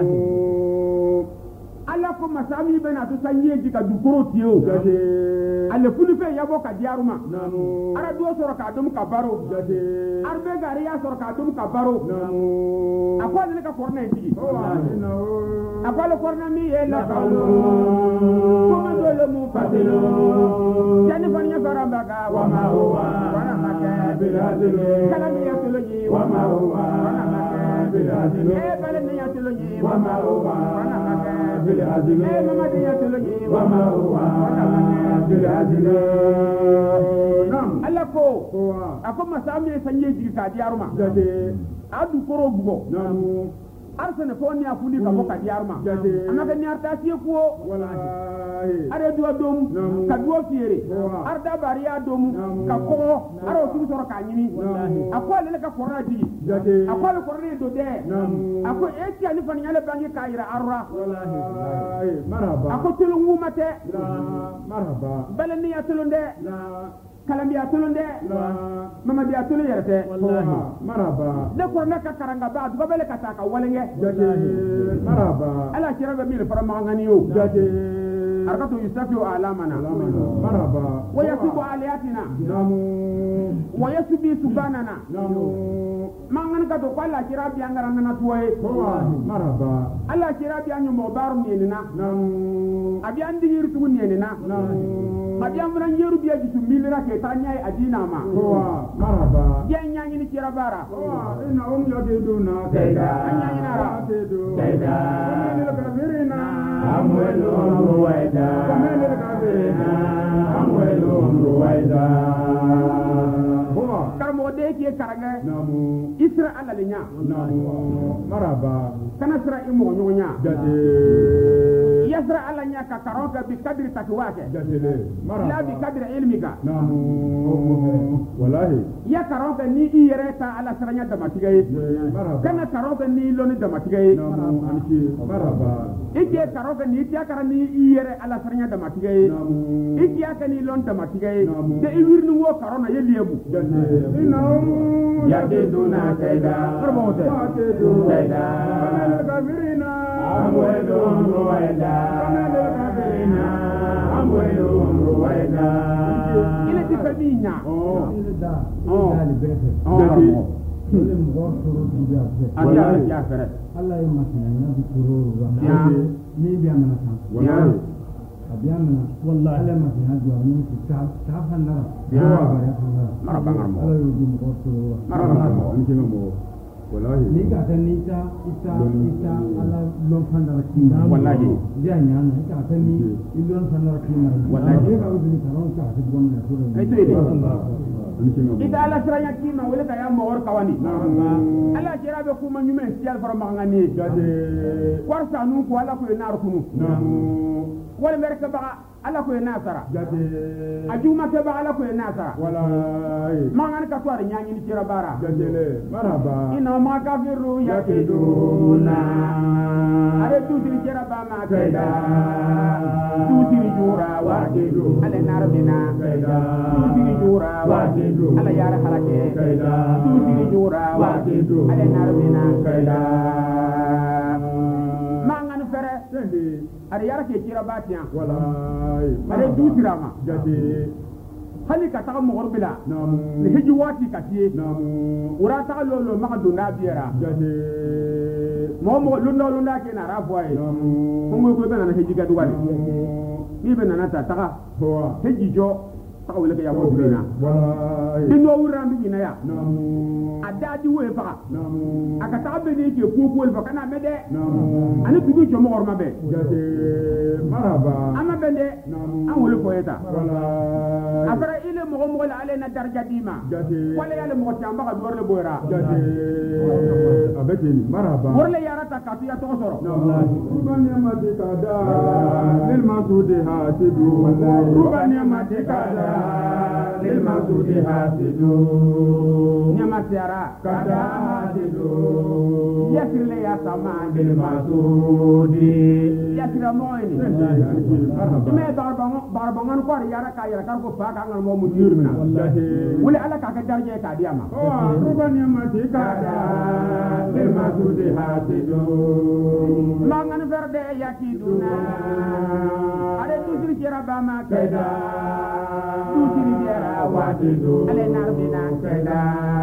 Speaker 1: ala ko masami bena to sanye di ka dukoro tiyo ale fulufe yabo ka diaruma ara do soro ka dum ka baro arbe gari ya soro ka dum ka baro akwa ne ka korna ndi akwa le korna mi e la ka ko ma do le mu fatilo jani fanya baramba ga wa ma huwa wana maka biladil kala mi yatolo ni wa ma huwa wana maka biladil e bale ni yatolo ni wa ma huwa wana maka بالعدل ما ديتلني وما هو بالعدل نعم الله أكو مسامي سنجي كاديارما adu koro bugo arsene fo ni akuli ka boka diarma amaka ni arta tie ko
Speaker 2: wallahi
Speaker 1: are duwa dom ka duwa fiere arda bariya dom ka ko aro tu soro ka nyini akwa le ka korra di akwa le korra do de akwa eti ani fan nyale bangi ka ira arra
Speaker 2: wallahi marhaba
Speaker 1: akwa tulu ngumate
Speaker 2: marhaba
Speaker 1: balani ya tulunde kalambiya tulunde mamadiya tulu yerete
Speaker 2: marhaba
Speaker 1: de korna ka karanga ba du babele ka ta ka walenge
Speaker 2: marhaba
Speaker 1: ala kira be mi fara mangani yo arkatu yusafi alamana
Speaker 2: marhaba
Speaker 1: wa yasubu aliyatina wa yasubi subhanana mangan ka to kwala kira bi angara na tuwe
Speaker 2: marhaba
Speaker 1: ala kira bi anyu mo baru nenina abi andi yiru tu nenina abi amran yeru bi aji milira ke tanya adina ma
Speaker 2: marhaba
Speaker 1: ya nyanyi ni kira bara
Speaker 2: ina yadiduna kaida
Speaker 1: anyanyina
Speaker 2: kaida ni kabirina amwelu ruwaida kamele kabirina amwelu ruwaida
Speaker 1: karamo de ke karanga
Speaker 2: namu
Speaker 1: isra ala linya
Speaker 2: maraba
Speaker 1: kana sra imo nyonya
Speaker 2: dade
Speaker 1: yasra ala nya ka karoka bi kadri takwake
Speaker 2: dade maraba
Speaker 1: la bi kadri ilmika
Speaker 2: namu wallahi
Speaker 1: ya karoka ni iyere ta ala sra nya damatigaye
Speaker 2: maraba
Speaker 1: kana karoka ni loni damatigaye
Speaker 2: namu anki maraba
Speaker 1: ike karoka ni tiya kara ni iyere ala sra nya damatigaye
Speaker 2: namu
Speaker 1: ike aka ni lon damatigaye de iwirni wo karona yeliebu
Speaker 2: إنهم يكيدون كيدا كيدا الكافرين أموالهم رويدا الكافرين أموالهم رويدا
Speaker 1: إلى تفهمينا
Speaker 3: Allah ya masana bi tururu wa ni bi amana kan abiyamna wallahi ala masana do ni ta fanara
Speaker 1: maraba ngarmo
Speaker 3: ala yudi mo tururu
Speaker 1: maraba ngarmo
Speaker 2: mo wallahi
Speaker 3: ni ka tan ni ta ala lon fanara kinda
Speaker 1: wallahi
Speaker 3: dia nyana ka tan ni lon fanara kinda
Speaker 1: wallahi
Speaker 3: ka udini karon ka ta gomna tururu
Speaker 1: ay tede ita ala siranya kima wala ka ya mawar kawani ala kira be kuma nyume sial fara mangani warsa nu ko ala ko nar kunu wala merka ba ala ko nasara ajuma ke ba ala ko nasara
Speaker 2: wallahi
Speaker 1: mangan ka to ar nyanyi ni kira bara
Speaker 2: marhaba
Speaker 1: ina ma kafiru yakiduna are tu diri kira ba ma kaida tu diri jura wa kidu ale narbina kaida tu diri jura wa kidu ala yara halake kaida tu diri jura wa kidu ale narbina kaida mangan fere are yara ke kira ba tiya
Speaker 2: wallahi
Speaker 1: are tu dira ma
Speaker 2: jadi
Speaker 1: hali ka taga mogor bila
Speaker 2: namu
Speaker 1: ni hiji wati ka tie
Speaker 2: namu
Speaker 1: ura taga lolo maka dunda biera
Speaker 2: jadi
Speaker 1: mo lunda ke na ra boy ko mo ko bana hiji ga duwani ni bana na ta taga
Speaker 2: hoa
Speaker 1: hiji jo taga wala ka ya mo bina
Speaker 2: wallahi
Speaker 1: din do wura ndu ina ya
Speaker 2: namu
Speaker 1: adadi we fa
Speaker 2: namu
Speaker 1: aka taga be ni ke ko fa kana mede
Speaker 2: namu
Speaker 1: ani dugu jo mogor mabe
Speaker 2: jadi marhaba
Speaker 1: ama bende
Speaker 2: namu
Speaker 1: an wala ko eta
Speaker 2: wallahi
Speaker 1: afara ile mo la ale na darja dima
Speaker 2: jadi
Speaker 1: wala yale mo tamba ka dorle boyra
Speaker 2: jadi abetini marhaba
Speaker 1: worle yarata ka tu ya to soro
Speaker 2: rubani amati kada lil masudi hasidu rubani amati kada lil masudi hasidu
Speaker 1: nyama siara
Speaker 2: kada hasidu
Speaker 1: yasrile ya sama
Speaker 2: lil masudi
Speaker 1: yasira moyni
Speaker 2: marhaba
Speaker 1: me barbangan ko yara ka yara kar ko fa ka ngal mo mu yurmina wala ala ka darje ka diama
Speaker 2: rubani amati kada lil masudi hasidu
Speaker 1: mangan verde yakiduna ale tusiri kira bama
Speaker 2: kaida
Speaker 1: tusiri kira
Speaker 2: wadidu
Speaker 1: ale narbina
Speaker 2: kaida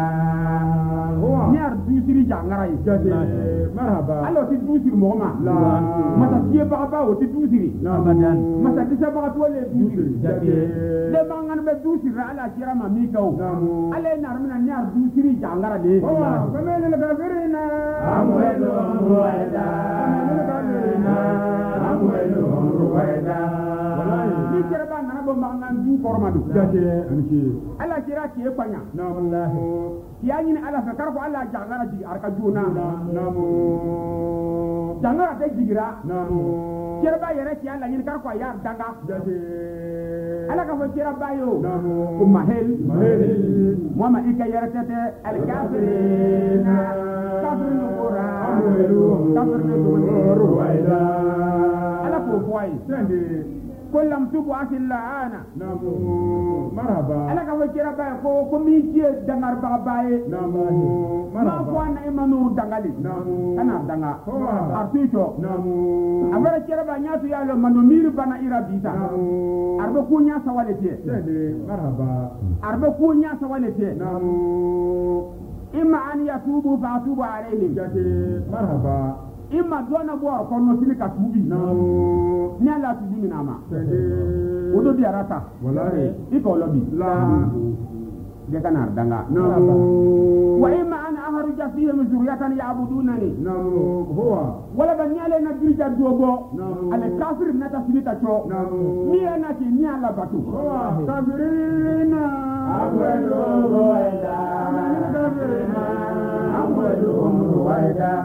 Speaker 1: niar tusiri jangara yi
Speaker 2: jadi marhaba
Speaker 1: alo ti tusiri mo ma
Speaker 2: la
Speaker 1: mata tie ba o ti tusiri
Speaker 2: abadan
Speaker 1: mata ti sa ba to le tusiri
Speaker 2: jadi
Speaker 1: le mangan be tusiri ala kira ma mi kaw ale narbina niar tusiri jangara de
Speaker 2: kamele le kafirina
Speaker 1: amwelo ruwaida
Speaker 2: amwelo ruwaida
Speaker 1: ni kira ba na bo mangan du kormadu
Speaker 2: jadi anki
Speaker 1: ala kira ke kwanya
Speaker 2: namu
Speaker 1: ya nyini ala fa karko ala jangara ji arka juna
Speaker 2: namu
Speaker 1: de jigira kira ba yɛrɛ ci Allah ɲini kar ko yar danga ala ka fɔ kira ba yo ko mahel mama ika yɛrɛ tete al kafirina kafirin qura kafirin ruwaida ala ko foy كلهم تبوا أكل لعانا
Speaker 2: مرحبا
Speaker 1: أنا كفو كيرا باي كو ميجي دنgar باي ما فوانا إما نور دنغالي أنا دنغا أرتيتو أمرا كيرا باي نياتو يالو منو ميري بانا إيرا بيتا أربو كو نياسا والتي
Speaker 2: مرحبا
Speaker 1: أربو كو نياسا والتي إما أن يتوبوا فأتوبوا عليهم
Speaker 2: مرحبا
Speaker 1: إما دونا بوا كونو سيلي كاتوبي ni ala tubi minama odo bi arata
Speaker 2: wallahi
Speaker 1: iko lobi
Speaker 2: la
Speaker 1: de kanar danga wa imma an ahruja fihim zuriyatan ya'budunani
Speaker 2: huwa
Speaker 1: wala ban yale na dirja dogo ale kafir nata sinita cho ni ana ki ni ala batu
Speaker 2: kafirina
Speaker 1: awelu ruwaida kafirina awelu ruwaida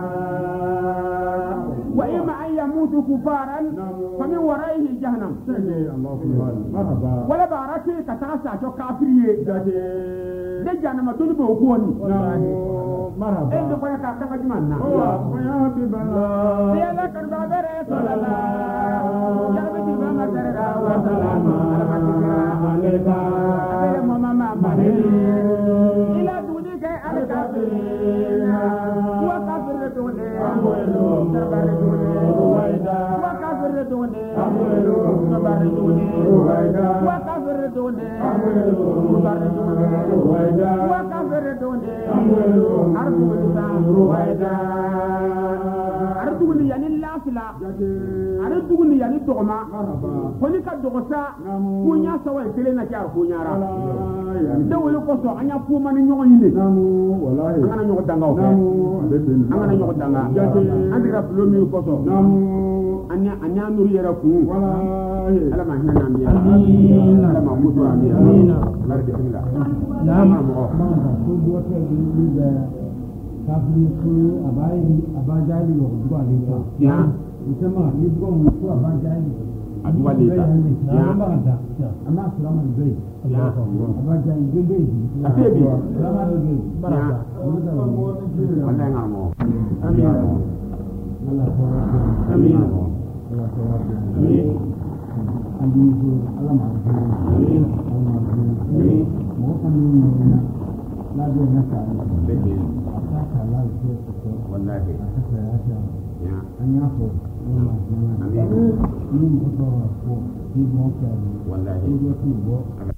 Speaker 1: وإما أن يموتوا كفارا فمن ورائه جهنم
Speaker 2: مرحبا
Speaker 1: ولا باركي كتاسا شو كافريه ده جهنم دون بوكوني
Speaker 2: مرحبا
Speaker 1: إيه دكوا كاكا جمانا
Speaker 2: يا حبيب الله
Speaker 1: يا لك البابر صلى الله يا ربي بما سرنا وسلام عليك أبي ماما مالي إلى دونك الكافرين وكافر دوني وكافر دوني وكافر دوني أردوني يعني اللافلة أردوني يعني الدغمة فلك الدغسة كونيا سوى كلنا كار كونيا را دولي قصو أنيا فوما نيوغي لي أنا نيوغي دانغاو أنا نيوغي دانغا أندي رفلومي قصو أنيا نوري يرفو ألا ما هنا نامي ألا ما موتو نامي ألا بسم الله
Speaker 3: نعم kafiriku abajali wakudwa leta
Speaker 1: ya
Speaker 3: usema nibgo mtu abajali
Speaker 1: adwa leta ya
Speaker 3: ama salama nzee
Speaker 1: ya
Speaker 3: abajali nzee
Speaker 1: atebi
Speaker 3: salama nzee
Speaker 1: baraka wala ngamo amin
Speaker 3: Allah
Speaker 1: amin
Speaker 3: amin alizo alama amin amin mo kanu na dia nasa
Speaker 1: والله يا
Speaker 3: أن يأخذ
Speaker 1: أمين
Speaker 3: من بطرة في موقع
Speaker 1: والله
Speaker 3: في